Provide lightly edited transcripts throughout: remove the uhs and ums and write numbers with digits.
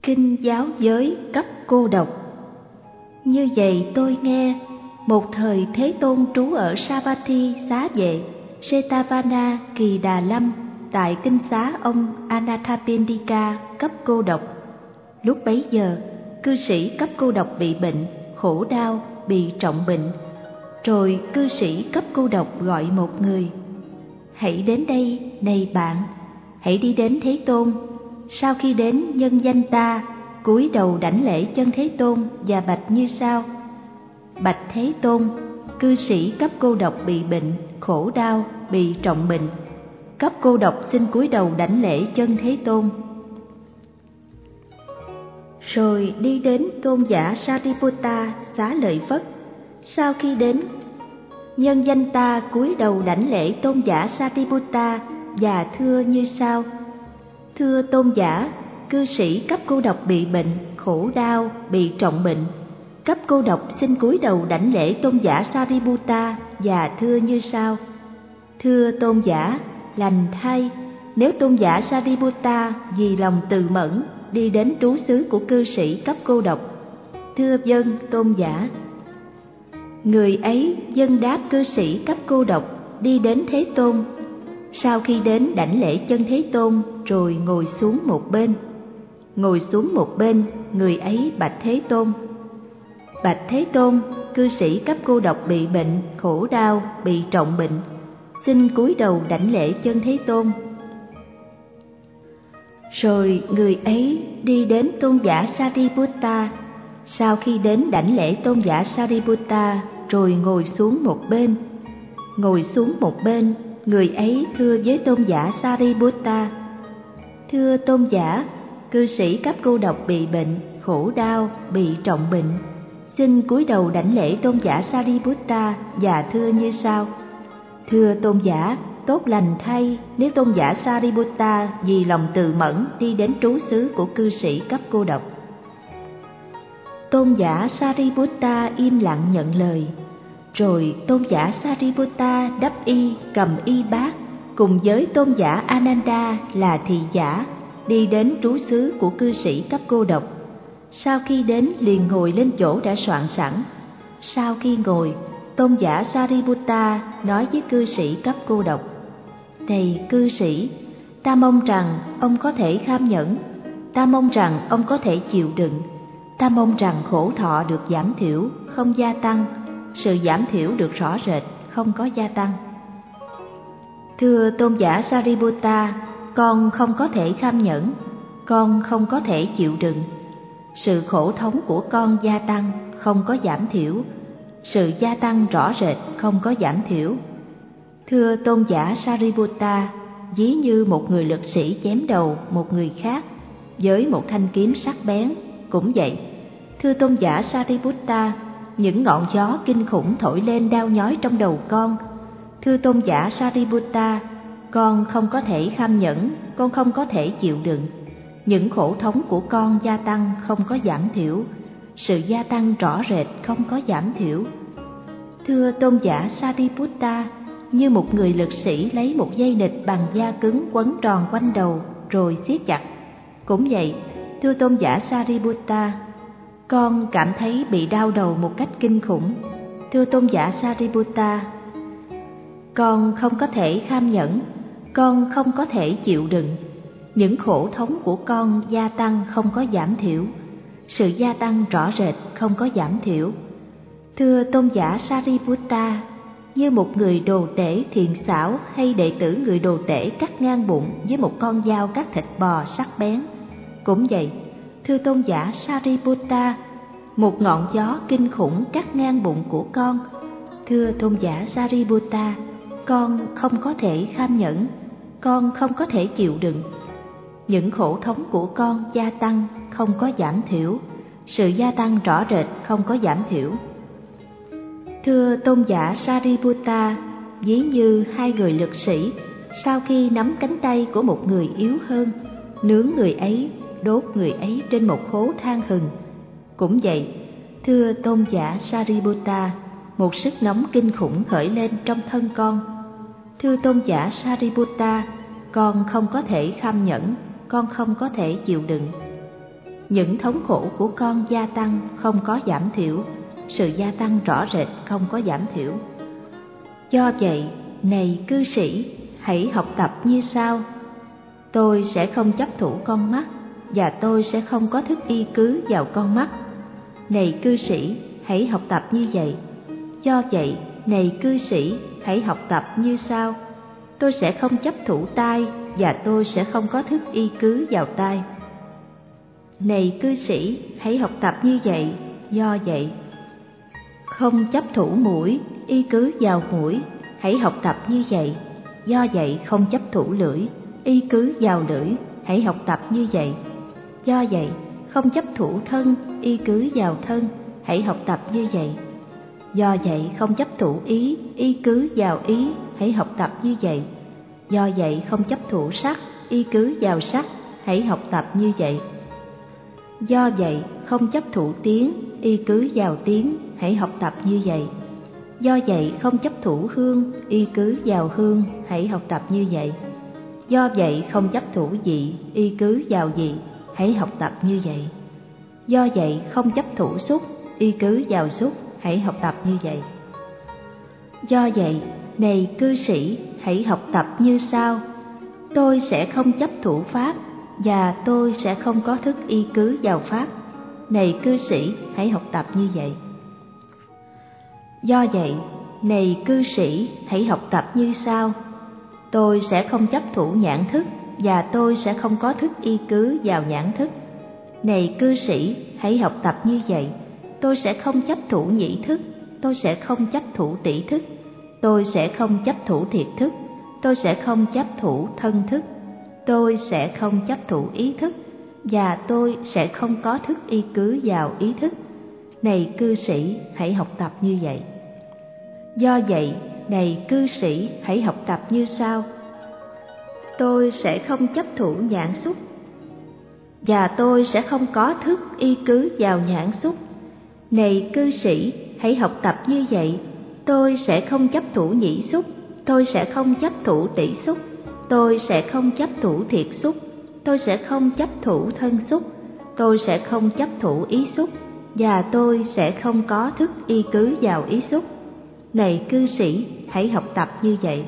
Kinh giáo giới cấp cô độc. Như vậy tôi nghe, một thời Thế Tôn trú ở Savatthi xá vệ Setavana Kỳ Đà Lâm tại kinh xá ông Anathapindika cấp cô độc. Lúc bấy giờ, cư sĩ cấp cô độc bị bệnh, khổ đau, bị trọng bệnh. Rồi cư sĩ cấp cô độc gọi một người: hãy đến đây, này bạn, hãy đi đến Thế Tôn. Sau khi đến, nhân danh ta cúi đầu đảnh lễ chân Thế Tôn và bạch như sau: bạch Thế Tôn, cư sĩ cấp cô độc bị bệnh, khổ đau, bị trọng bệnh. Cấp cô độc xin cúi đầu đảnh lễ chân Thế Tôn. Rồi đi đến tôn giả Sariputta xá lợi Phất. Sau khi đến, nhân danh ta cúi đầu đảnh lễ tôn giả Sariputta và thưa như sau: thưa tôn giả, cư sĩ cấp cô độc bị bệnh, khổ đau, bị trọng bệnh. Cấp cô độc xin cúi đầu đảnh lễ tôn giả Sariputta và thưa như sau: thưa tôn giả, lành thay, nếu tôn giả Sariputta vì lòng từ mẫn đi đến trú xứ của cư sĩ cấp cô độc. Thưa vâng, tôn giả. Người ấy vâng đáp cư sĩ cấp cô độc, đi đến Thế Tôn. Sau khi đến đảnh lễ chân Thế Tôn rồi ngồi xuống một bên. Ngồi xuống một bên, người ấy bạch Thế Tôn: bạch Thế Tôn, cư sĩ cấp cô độc bị bệnh, khổ đau, bị trọng bệnh. Xin cúi đầu đảnh lễ chân Thế Tôn. Rồi người ấy đi đến tôn giả Sariputta. Sau khi đến đảnh lễ tôn giả Sariputta rồi ngồi xuống một bên. Ngồi xuống một bên, người ấy thưa với tôn giả Sariputta: thưa tôn giả, cư sĩ cấp cô độc bị bệnh, khổ đau, bị trọng bệnh. Xin cúi đầu đảnh lễ tôn giả Sariputta và thưa như sau: thưa tôn giả, tốt lành thay, nếu tôn giả Sariputta vì lòng từ mẫn đi đến trú xứ của cư sĩ cấp cô độc. Tôn giả Sariputta im lặng nhận lời. Rồi tôn giả Sariputta đắp y, cầm y bát, cùng với tôn giả Ananda là thị giả, đi đến trú xứ của cư sĩ cấp cô độc. Sau khi đến liền ngồi lên chỗ đã soạn sẵn. Sau khi ngồi, tôn giả Sariputta nói với cư sĩ cấp cô độc: này cư sĩ, ta mong rằng ông có thể kham nhẫn, ta mong rằng ông có thể chịu đựng, ta mong rằng khổ thọ được giảm thiểu, không gia tăng, sự giảm thiểu được rõ rệt, không có gia tăng. Thưa tôn giả Sariputta, con không có thể kham nhẫn, con không có thể chịu đựng. Sự khổ thống của con gia tăng, không có giảm thiểu, sự gia tăng rõ rệt, không có giảm thiểu. Thưa tôn giả Sariputta, ví như một người lực sĩ chém đầu một người khác với một thanh kiếm sắc bén, cũng vậy. Thưa tôn giả Sariputta, những ngọn gió kinh khủng thổi lên đau nhói trong đầu con. Thưa tôn giả Sariputta, con không có thể kham nhẫn, con không có thể chịu đựng. Những khổ thống của con gia tăng, không có giảm thiểu, sự gia tăng rõ rệt, không có giảm thiểu. Thưa tôn giả Sariputta, như một người lực sĩ lấy một dây nịt bằng da cứng quấn tròn quanh đầu rồi siết chặt. Cũng vậy, thưa tôn giả Sariputta, con cảm thấy bị đau đầu một cách kinh khủng. Thưa tôn giả Sariputta, con không có thể kham nhẫn, con không có thể chịu đựng. Những khổ thống của con gia tăng, không có giảm thiểu, sự gia tăng rõ rệt, không có giảm thiểu. Thưa tôn giả Sariputta, như một người đồ tể thiện xảo hay đệ tử người đồ tể cắt ngang bụng với một con dao cắt thịt bò sắc bén. Cũng vậy, thưa tôn giả Sariputta, một ngọn gió kinh khủng cắt ngang bụng của con. Thưa tôn giả Sariputta, con không có thể kham nhẫn, con không có thể chịu đựng. Những khổ thống của con gia tăng, không có giảm thiểu, sự gia tăng rõ rệt, không có giảm thiểu. Thưa tôn giả Sariputta, ví như hai người lực sĩ sau khi nắm cánh tay của một người yếu hơn, nướng người ấy, đốt người ấy trên một khố than hừng. Cũng vậy, thưa tôn giả Sariputta, một sức nóng kinh khủng khởi lên trong thân con. Thưa tôn giả Sariputta, con không có thể kham nhẫn, con không có thể chịu đựng. Những thống khổ của con gia tăng không có giảm thiểu, sự gia tăng rõ rệt không có giảm thiểu. Do vậy, này cư sĩ, hãy học tập như sau. Tôi sẽ không chấp thủ con mắt, và tôi sẽ không có thức y cứ vào con mắt. Này cư sĩ, hãy học tập như vậy. Do vậy, này cư sĩ, hãy học tập như sau. Tôi sẽ không chấp thủ tai, và tôi sẽ không có thức y cứ vào tai. Này cư sĩ, hãy học tập như vậy. Do vậy, không chấp thủ mũi, y cứ vào mũi, hãy học tập như vậy. Do vậy, không chấp thủ lưỡi, y cứ vào lưỡi, hãy học tập như vậy. Do vậy, không chấp thủ thân, y cứ vào thân, hãy học tập như vậy. Do vậy, không chấp thủ ý, y cứ vào ý, hãy học tập như vậy. Do vậy, không chấp thủ sắc, y cứ vào sắc, hãy học tập như vậy. Do vậy, không chấp thủ tiếng, y cứ vào tiếng, hãy học tập như vậy. Do vậy, không chấp thủ hương, y cứ vào hương, hãy học tập như vậy. Do vậy, không chấp thủ vị, y cứ vào vị, hãy học tập như vậy. Do vậy, không chấp thủ xúc, y cứ vào xúc, hãy học tập như vậy. Do vậy, này cư sĩ, hãy học tập như sau. Tôi sẽ không chấp thủ pháp, và tôi sẽ không có thức y cứ vào pháp. Này cư sĩ, hãy học tập như vậy. Do vậy, này cư sĩ, hãy học tập như sau. Tôi sẽ không chấp thủ nhãn thức, và tôi sẽ không có thức y cứ vào nhãn thức. Này cư sĩ, hãy học tập như vậy. Tôi sẽ không chấp thủ nhĩ thức, tôi sẽ không chấp thủ tỷ thức, tôi sẽ không chấp thủ thiệt thức, tôi sẽ không chấp thủ thân thức, tôi sẽ không chấp thủ ý thức, và tôi sẽ không có thức y cứ vào ý thức. Này cư sĩ, hãy học tập như vậy. Do vậy, này cư sĩ, hãy học tập như sau. Tôi sẽ không chấp thủ nhãn xúc, và tôi sẽ không có thức y cứ vào nhãn xúc. Này cư sĩ, hãy học tập như vậy. Tôi sẽ không chấp thủ nhĩ xúc, tôi sẽ không chấp thủ tỷ xúc, tôi sẽ không chấp thủ thiệt xúc, tôi sẽ không chấp thủ thân xúc, tôi sẽ không chấp thủ ý xúc, và tôi sẽ không có thức y cứ vào ý xúc. Này cư sĩ, hãy học tập như vậy.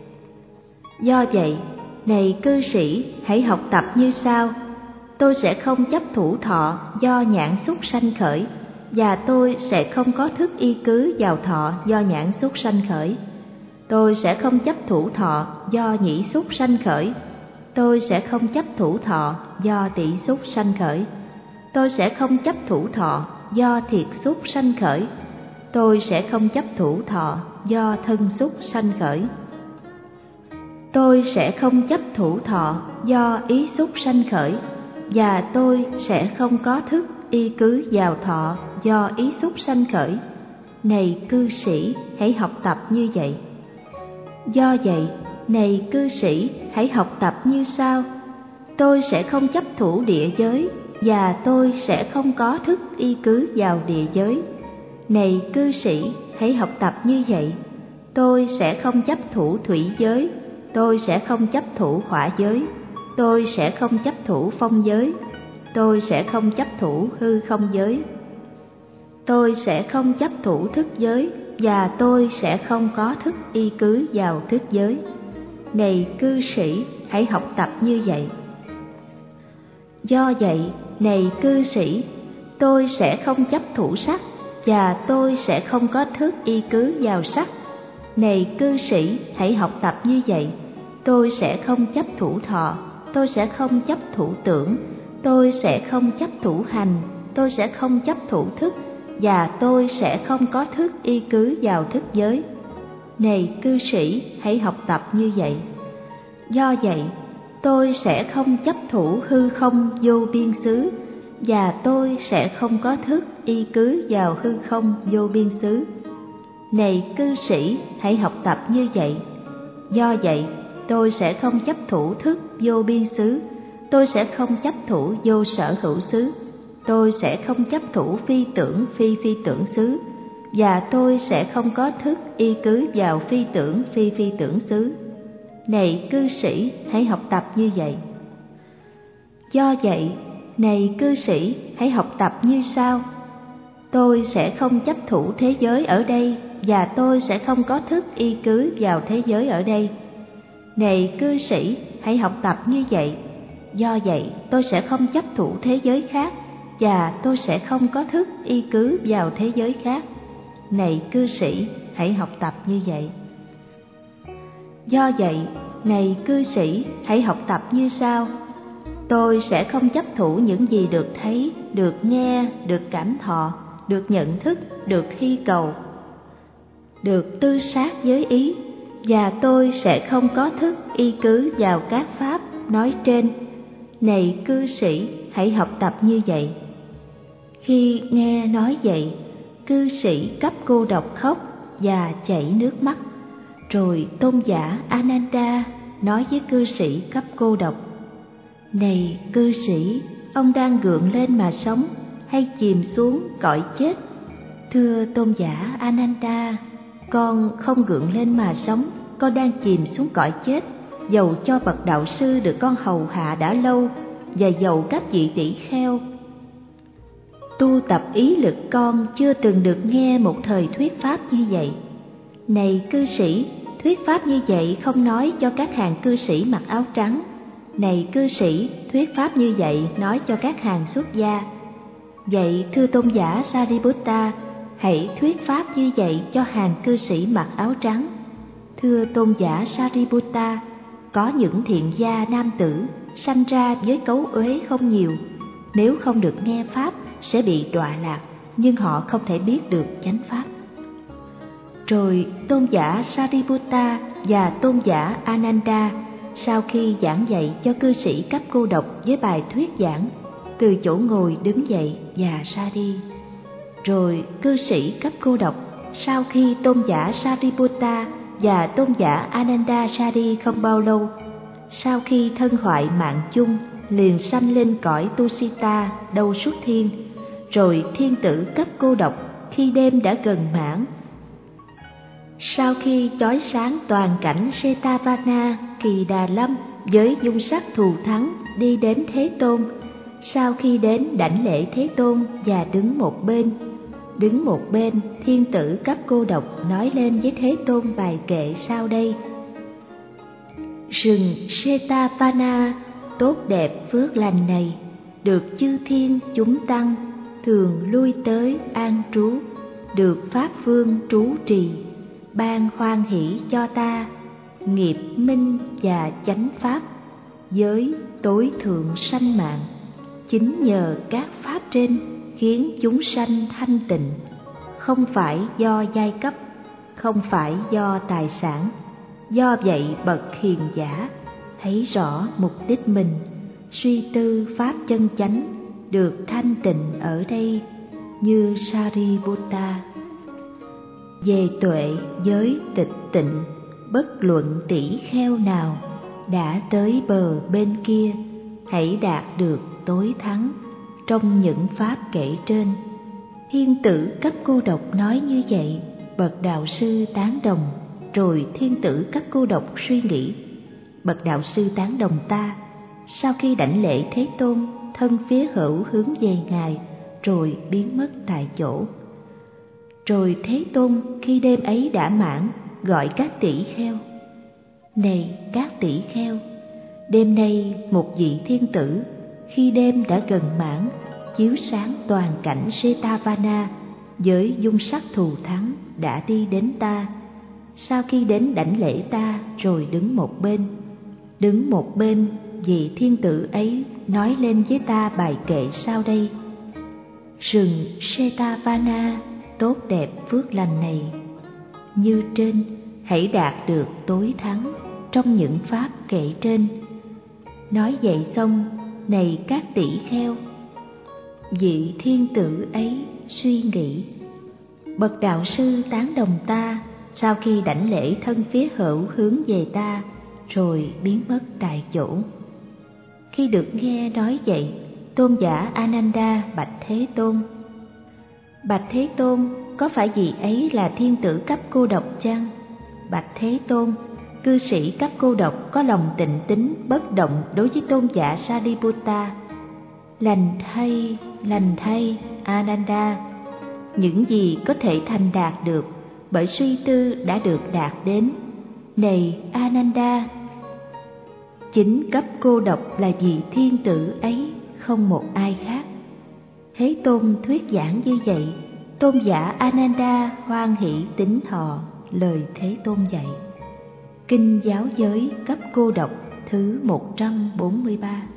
Do vậy, này cư sĩ, hãy học tập như sau. Tôi sẽ không chấp thủ thọ do nhãn xúc sanh khởi, và tôi sẽ không có thức y cứ vào thọ do nhãn xúc sanh khởi. Tôi sẽ không chấp thủ thọ do nhĩ xúc sanh khởi. Tôi sẽ không chấp thủ thọ do tỷ xúc sanh khởi. Tôi sẽ không chấp thủ thọ do thiệt xúc sanh khởi. Tôi sẽ không chấp thủ thọ do thân xúc sanh khởi. Tôi sẽ không chấp thủ thọ do ý xúc sanh khởi, và tôi sẽ không có thức y cứ vào thọ do ý xúc sanh khởi. Này cư sĩ, hãy học tập như vậy. Do vậy, này cư sĩ, hãy học tập như sau. Tôi sẽ không chấp thủ địa giới, và tôi sẽ không có thức y cứ vào địa giới. Này cư sĩ, hãy học tập như vậy. Tôi sẽ không chấp thủ thủy giới, tôi sẽ không chấp thủ hỏa giới, tôi sẽ không chấp thủ phong giới, tôi sẽ không chấp thủ hư không giới, tôi sẽ không chấp thủ thức giới, và tôi sẽ không có thức y cứ vào thức giới. Này cư sĩ, hãy học tập như vậy. Do vậy, này cư sĩ, tôi sẽ không chấp thủ sắc, và tôi sẽ không có thức y cứ vào sắc. Này cư sĩ, hãy học tập như vậy. Tôi sẽ không chấp thủ thọ, tôi sẽ không chấp thủ tưởng, tôi sẽ không chấp thủ hành, tôi sẽ không chấp thủ thức, và tôi sẽ không có thức y cứ vào thức giới. Này cư sĩ, hãy học tập như vậy. Do vậy, tôi sẽ không chấp thủ hư không vô biên xứ, và tôi sẽ không có thức y cứ vào hư không vô biên xứ. Này cư sĩ, hãy học tập như vậy. Do vậy, tôi sẽ không chấp thủ thức vô biên xứ, tôi sẽ không chấp thủ vô sở hữu xứ, tôi sẽ không chấp thủ phi tưởng phi tưởng xứ, và tôi sẽ không có thức y cứ vào phi tưởng xứ. Này cư sĩ, hãy học tập như vậy. Do vậy, Này cư sĩ, hãy học tập như sau. Tôi sẽ không chấp thủ thế giới ở đây, và tôi sẽ không có thức y cứ vào thế giới ở đây. Này cư sĩ, hãy học tập như vậy. Do vậy, tôi sẽ không chấp thủ thế giới khác, và tôi sẽ không có thức y cứ vào thế giới khác. Này cư sĩ, hãy học tập như vậy. Do vậy, này cư sĩ, hãy học tập như sau. Tôi sẽ không chấp thủ những gì được thấy, được nghe, được cảm thọ, được nhận thức, được hy cầu, được tư sát với ý, và tôi sẽ không có thức y cứ vào các pháp nói trên. Này cư sĩ, hãy học tập như vậy. Khi nghe nói vậy, cư sĩ cấp cô độc khóc và chảy nước mắt. Rồi tôn giả Ananda nói với cư sĩ cấp cô độc: Này cư sĩ, ông đang gượng lên mà sống hay chìm xuống cõi chết? Thưa tôn giả Ananda, con không gượng lên mà sống, con đang chìm xuống cõi chết. Dầu cho bậc đạo sư được con hầu hạ đã lâu, và dầu các vị tỷ kheo tu tập ý lực, con chưa từng được nghe một thời thuyết pháp như vậy. Này cư sĩ, thuyết pháp như vậy không nói cho các hàng cư sĩ mặc áo trắng. Này cư sĩ, thuyết pháp như vậy nói cho các hàng xuất gia. Vậy thưa tôn giả Sariputta, hãy thuyết pháp như vậy cho hàng cư sĩ mặc áo trắng. Thưa tôn giả Sariputta, có những thiện gia nam tử sanh ra với cấu uế không nhiều, nếu không được nghe pháp sẽ bị đọa lạc, nhưng họ không thể biết được chánh pháp. Rồi tôn giả Sariputta và tôn giả Ananda sau khi giảng dạy cho cư sĩ cấp cô độc với bài thuyết giảng, từ chỗ ngồi đứng dậy và ra đi. Rồi cư sĩ cấp cô độc sau khi tôn giả Sariputta và tôn giả Ananda ra đi không bao lâu, sau khi thân hoại mạng chung, liền sanh lên cõi Tusita đâu xuất thiên. Rồi thiên tử cấp cô độc khi đêm đã gần mãn, sau khi chói sáng toàn cảnh Setavana Kỳ Đà Lâm với dung sắc thù thắng đi đến Thế Tôn. Sau khi đến đảnh lễ Thế Tôn và đứng một bên, thiên tử cấp cô độc nói lên với Thế Tôn bài kệ sau đây: Rừng Setavana tốt đẹp phước lành này, được chư thiên chúng tăng thường lui tới an trú, được pháp vương trú trì, ban hoan hỷ cho ta, nghiệp minh và chánh pháp, giới tối thượng sanh mạng. Chính nhờ các pháp trên khiến chúng sanh thanh tịnh, không phải do giai cấp, không phải do tài sản. Do vậy bậc hiền giả thấy rõ mục đích mình, suy tư pháp chân chánh, được thanh tịnh ở đây như Sariputta. Về tuệ giới tịch tịnh, bất luận tỷ kheo nào đã tới bờ bên kia, hãy đạt được tối thắng trong những pháp kể trên. Thiên tử cấp cô độc nói như vậy, bậc đạo sư tán đồng. Rồi thiên tử cấp cô độc suy nghĩ: bậc đạo sư tán đồng ta. Sau khi đảnh lễ Thế Tôn, thân phía hữu hướng về Ngài, rồi biến mất tại chỗ. Rồi Thế Tôn khi đêm ấy đã mãn, gọi các tỷ kheo: Này các tỷ kheo, đêm nay một vị thiên tử khi đêm đã gần mãn, chiếu sáng toàn cảnh Setavana với dung sắc thù thắng đã đi đến ta. Sau khi đến đảnh lễ ta, rồi đứng một bên, vị thiên tử ấy nói lên với ta bài kệ sau đây: Rừng Setavana tốt đẹp phước lành này, như trên hãy đạt được tối thắng trong những pháp kệ trên. Nói vậy xong, này các tỷ kheo, vị thiên tử ấy suy nghĩ: bậc đạo sư tán đồng ta. Sau khi đảnh lễ, thân phía hữu hướng về ta, rồi biến mất tại chỗ. Khi được nghe nói vậy, tôn giả Ananda bạch Thế Tôn: Bạch Thế Tôn, có phải vị ấy là thiên tử cấp cô độc chăng? Bạch Thế Tôn, cư sĩ cấp cô độc có lòng tịnh tín bất động đối với tôn giả Sariputta. lành thay, Ananda. Những gì có thể thành đạt được bởi suy tư đã được đạt đến. Này Ananda, chính cấp cô độc là vị thiên tử ấy, không một ai khác. Thế Tôn thuyết giảng như vậy, tôn giả Ananda hoan hỷ tín thọ lời Thế Tôn dạy. Kinh Giáo Giới cấp cô độc thứ 143.